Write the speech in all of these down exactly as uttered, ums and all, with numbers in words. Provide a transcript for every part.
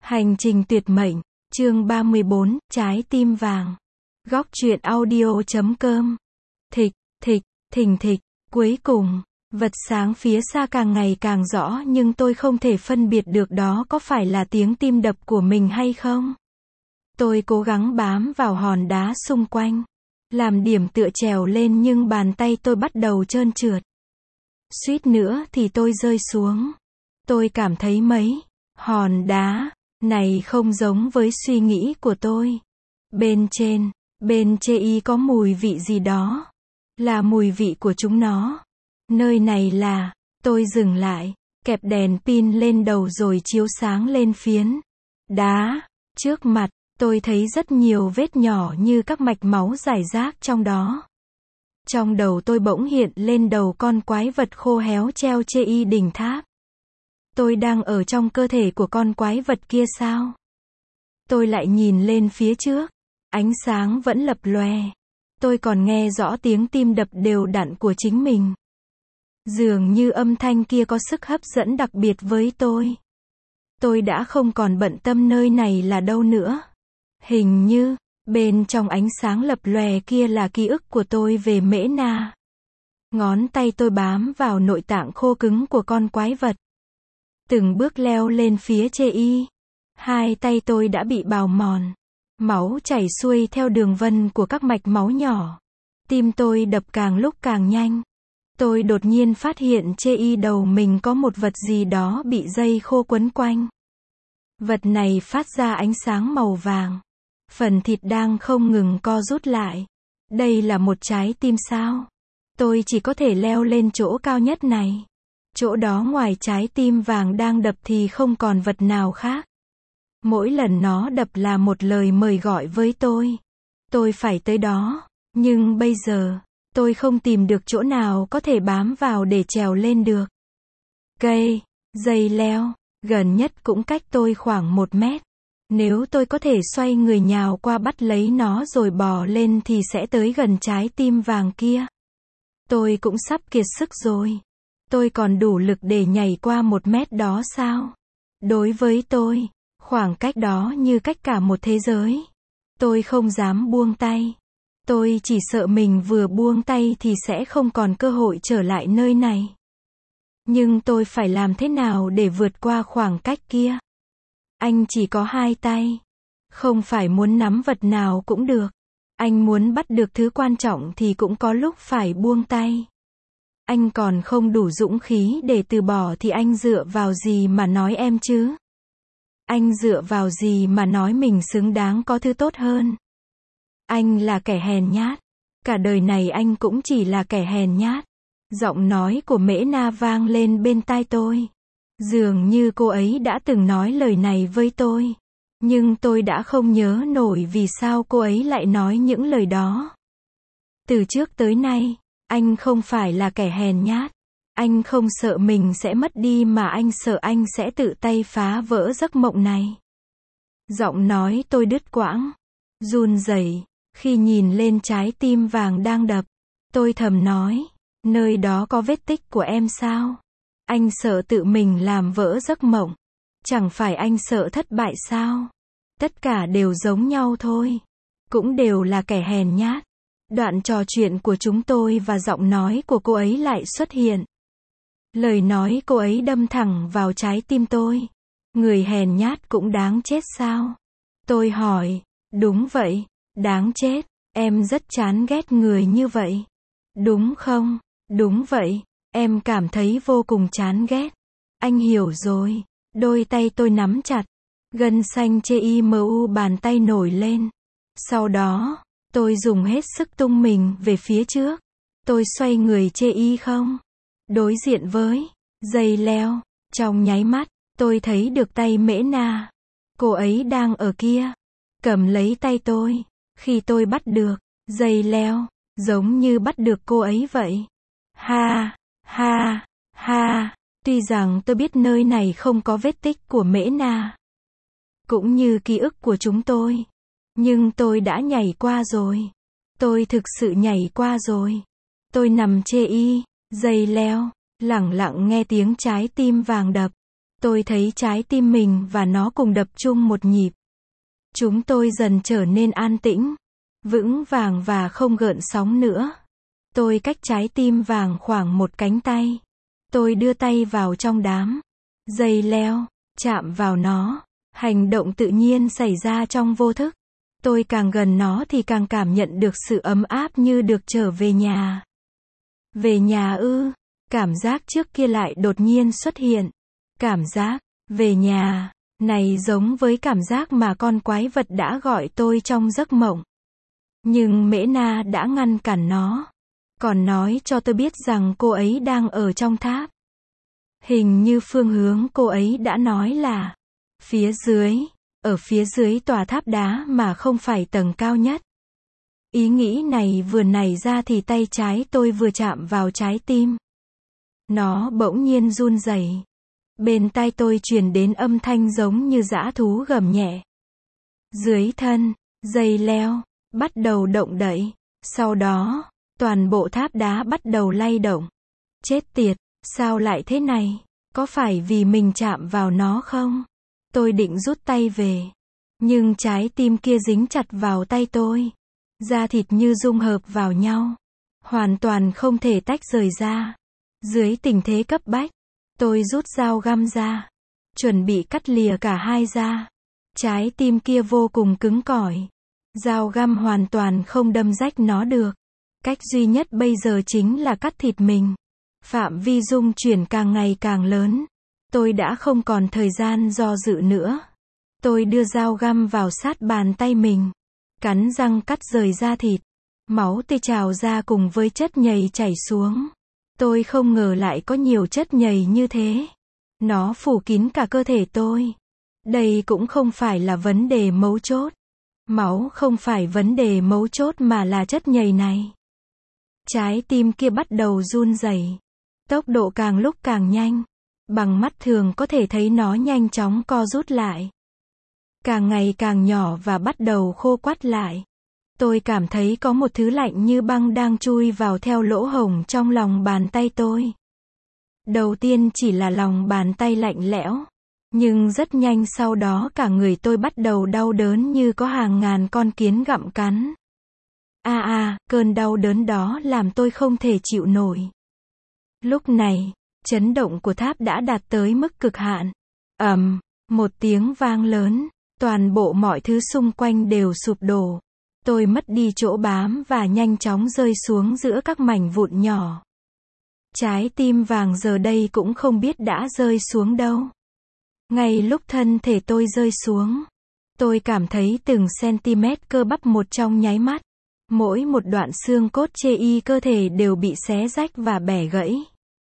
Hành trình tuyệt mệnh, chương ba mươi bốn, trái tim vàng. Góc truyện audio chấm com. Thịch, thịch, thình thịch, cuối cùng, vật sáng phía xa càng ngày càng rõ nhưng tôi không thể phân biệt được đó có phải là tiếng tim đập của mình hay không. Tôi cố gắng bám vào hòn đá xung quanh, làm điểm tựa trèo lên nhưng bàn tay tôi bắt đầu trơn trượt. Suýt nữa thì tôi rơi xuống. Tôi cảm thấy mấy hòn đá này không giống với suy nghĩ của tôi. Bên trên, bên chê y có mùi vị gì đó. Là mùi vị của chúng nó. Nơi này là, tôi dừng lại, kẹp đèn pin lên đầu rồi chiếu sáng lên phiến đá. Trước mặt, tôi thấy rất nhiều vết nhỏ như các mạch máu rải rác trong đó. Trong đầu tôi bỗng hiện lên đầu con quái vật khô héo treo chê y đỉnh tháp. Tôi đang ở trong cơ thể của con quái vật kia sao? Tôi lại nhìn lên phía trước. Ánh sáng vẫn lập lòe. Tôi còn nghe rõ tiếng tim đập đều đặn của chính mình. Dường như âm thanh kia có sức hấp dẫn đặc biệt với tôi. Tôi đã không còn bận tâm nơi này là đâu nữa. Hình như, bên trong ánh sáng lập lòe kia là ký ức của tôi về Mễ Na. Ngón tay tôi bám vào nội tạng khô cứng của con quái vật. Từng bước leo lên phía chê y. Hai tay tôi đã bị bào mòn. Máu chảy xuôi theo đường vân của các mạch máu nhỏ. Tim tôi đập càng lúc càng nhanh. Tôi đột nhiên phát hiện chê y đầu mình có một vật gì đó bị dây khô quấn quanh. Vật này phát ra ánh sáng màu vàng. Phần thịt đang không ngừng co rút lại. Đây là một trái tim sao? Tôi chỉ có thể leo lên chỗ cao nhất này. Chỗ đó ngoài trái tim vàng đang đập thì không còn vật nào khác. Mỗi lần nó đập là một lời mời gọi với tôi. Tôi phải tới đó. Nhưng bây giờ, tôi không tìm được chỗ nào có thể bám vào để trèo lên được. Cây, dây leo, gần nhất cũng cách tôi khoảng một mét. Nếu tôi có thể xoay người nhào qua bắt lấy nó rồi bò lên thì sẽ tới gần trái tim vàng kia. Tôi cũng sắp kiệt sức rồi. Tôi còn đủ lực để nhảy qua một mét đó sao? Đối với tôi, khoảng cách đó như cách cả một thế giới. Tôi không dám buông tay. Tôi chỉ sợ mình vừa buông tay thì sẽ không còn cơ hội trở lại nơi này. Nhưng tôi phải làm thế nào để vượt qua khoảng cách kia? Anh chỉ có hai tay. Không phải muốn nắm vật nào cũng được. Anh muốn bắt được thứ quan trọng thì cũng có lúc phải buông tay. Anh còn không đủ dũng khí để từ bỏ thì anh dựa vào gì mà nói em chứ? Anh dựa vào gì mà nói mình xứng đáng có thứ tốt hơn? Anh là kẻ hèn nhát. Cả đời này anh cũng chỉ là kẻ hèn nhát. Giọng nói của Mễ Na vang lên bên tai tôi. Dường như cô ấy đã từng nói lời này với tôi. Nhưng tôi đã không nhớ nổi vì sao cô ấy lại nói những lời đó. Từ trước tới nay, anh không phải là kẻ hèn nhát. Anh không sợ mình sẽ mất đi mà anh sợ anh sẽ tự tay phá vỡ giấc mộng này. Giọng nói tôi đứt quãng, run rẩy khi nhìn lên trái tim vàng đang đập. Tôi thầm nói, nơi đó có vết tích của em sao? Anh sợ tự mình làm vỡ giấc mộng. Chẳng phải anh sợ thất bại sao? Tất cả đều giống nhau thôi. Cũng đều là kẻ hèn nhát. Đoạn trò chuyện của chúng tôi và giọng nói của cô ấy lại xuất hiện. Lời nói cô ấy đâm thẳng vào trái tim tôi. Người hèn nhát cũng đáng chết sao? Tôi hỏi, đúng vậy, đáng chết, em rất chán ghét người như vậy. Đúng không? Đúng vậy, em cảm thấy vô cùng chán ghét. Anh hiểu rồi. Đôi tay tôi nắm chặt. Gân xanh chê y mờ u bàn tay nổi lên. Sau đó, tôi dùng hết sức tung mình về phía trước. Tôi xoay người chê y không? Đối diện với dây leo. Trong nháy mắt, tôi thấy được tay Mễ Na. Cô ấy đang ở kia. Cầm lấy tay tôi. Khi tôi bắt được dây leo, giống như bắt được cô ấy vậy. Ha, ha, ha. Tuy rằng tôi biết nơi này không có vết tích của Mễ Na. Cũng như ký ức của chúng tôi. Nhưng tôi đã nhảy qua rồi. Tôi thực sự nhảy qua rồi. Tôi nằm chê y, dây leo, lẳng lặng nghe tiếng trái tim vàng đập. Tôi thấy trái tim mình và nó cùng đập chung một nhịp. Chúng tôi dần trở nên an tĩnh, vững vàng và không gợn sóng nữa. Tôi cách trái tim vàng khoảng một cánh tay. Tôi đưa tay vào trong đám dây leo, chạm vào nó. Hành động tự nhiên xảy ra trong vô thức. Tôi càng gần nó thì càng cảm nhận được sự ấm áp như được trở về nhà. Về nhà ư? Cảm giác trước kia lại đột nhiên xuất hiện. Cảm giác về nhà này giống với cảm giác mà con quái vật đã gọi tôi trong giấc mộng. Nhưng Mễ Na đã ngăn cản nó. Còn nói cho tôi biết rằng cô ấy đang ở trong tháp. Hình như phương hướng cô ấy đã nói là phía dưới, ở phía dưới tòa tháp đá mà không phải tầng cao nhất. Ý nghĩ này vừa nảy ra thì tay trái tôi vừa chạm vào trái tim. Nó bỗng nhiên run rẩy. Bên tai tôi truyền đến âm thanh giống như dã thú gầm nhẹ. Dưới thân, dây leo bắt đầu động đậy. Sau đó, toàn bộ tháp đá bắt đầu lay động. Chết tiệt, sao lại thế này? Có phải vì mình chạm vào nó không? Tôi định rút tay về. Nhưng trái tim kia dính chặt vào tay tôi. Da thịt như dung hợp vào nhau. Hoàn toàn không thể tách rời ra. Dưới tình thế cấp bách, tôi rút dao găm ra. Chuẩn bị cắt lìa cả hai ra. Trái tim kia vô cùng cứng cỏi. Dao găm hoàn toàn không đâm rách nó được. Cách duy nhất bây giờ chính là cắt thịt mình. Phạm vi dung chuyển càng ngày càng lớn. Tôi đã không còn thời gian do dự nữa. Tôi đưa dao găm vào sát bàn tay mình. Cắn răng cắt rời da thịt. Máu tươi trào ra cùng với chất nhầy chảy xuống. Tôi không ngờ lại có nhiều chất nhầy như thế. Nó phủ kín cả cơ thể tôi. Đây cũng không phải là vấn đề mấu chốt. Máu không phải vấn đề mấu chốt mà là chất nhầy này. Trái tim kia bắt đầu run rẩy. Tốc độ càng lúc càng nhanh. Bằng mắt thường có thể thấy nó nhanh chóng co rút lại. Càng ngày càng nhỏ và bắt đầu khô quắt lại. Tôi cảm thấy có một thứ lạnh như băng đang chui vào theo lỗ hổng trong lòng bàn tay tôi. Đầu tiên chỉ là lòng bàn tay lạnh lẽo. Nhưng rất nhanh sau đó cả người tôi bắt đầu đau đớn như có hàng ngàn con kiến gặm cắn. A a, cơn đau đớn đó làm tôi không thể chịu nổi. Lúc này, chấn động của tháp đã đạt tới mức cực hạn. Ầm, một tiếng vang lớn, toàn bộ mọi thứ xung quanh đều sụp đổ. Tôi mất đi chỗ bám và nhanh chóng rơi xuống giữa các mảnh vụn nhỏ. Trái tim vàng giờ đây cũng không biết đã rơi xuống đâu. Ngay lúc thân thể tôi rơi xuống, tôi cảm thấy từng cm cơ bắp một trong nháy mắt. Mỗi một đoạn xương cốt chê y cơ thể đều bị xé rách và bẻ gãy.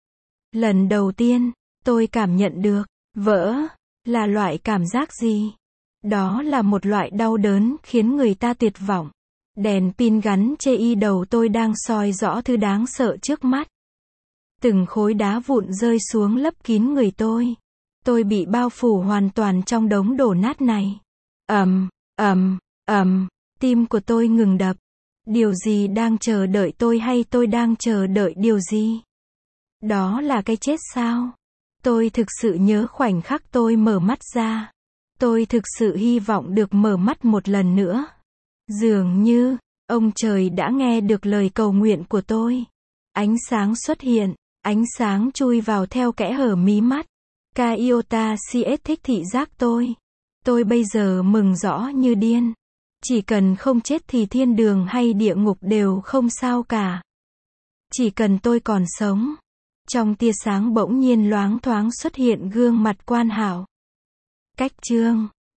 Lần đầu tiên, tôi cảm nhận được, vỡ, là loại cảm giác gì? Đó là một loại đau đớn khiến người ta tuyệt vọng. Đèn pin gắn chê y đầu tôi đang soi rõ thứ đáng sợ trước mắt. Từng khối đá vụn rơi xuống lấp kín người tôi. Tôi bị bao phủ hoàn toàn trong đống đổ nát này. Ầm, ầm, ầm, tim của tôi ngừng đập. Điều gì đang chờ đợi tôi hay tôi đang chờ đợi điều gì? Đó là cái chết sao? Tôi thực sự nhớ khoảnh khắc tôi mở mắt ra. Tôi thực sự hy vọng được mở mắt một lần nữa. Dường như, ông trời đã nghe được lời cầu nguyện của tôi. Ánh sáng xuất hiện, ánh sáng chui vào theo kẽ hở mí mắt. Kaiota xê ét thích thị giác tôi. Tôi bây giờ mừng rõ như điên. Chỉ cần không chết thì thiên đường hay địa ngục đều không sao cả. Chỉ cần tôi còn sống. Trong tia sáng bỗng nhiên loáng thoáng xuất hiện gương mặt Quan Hảo. Cách chương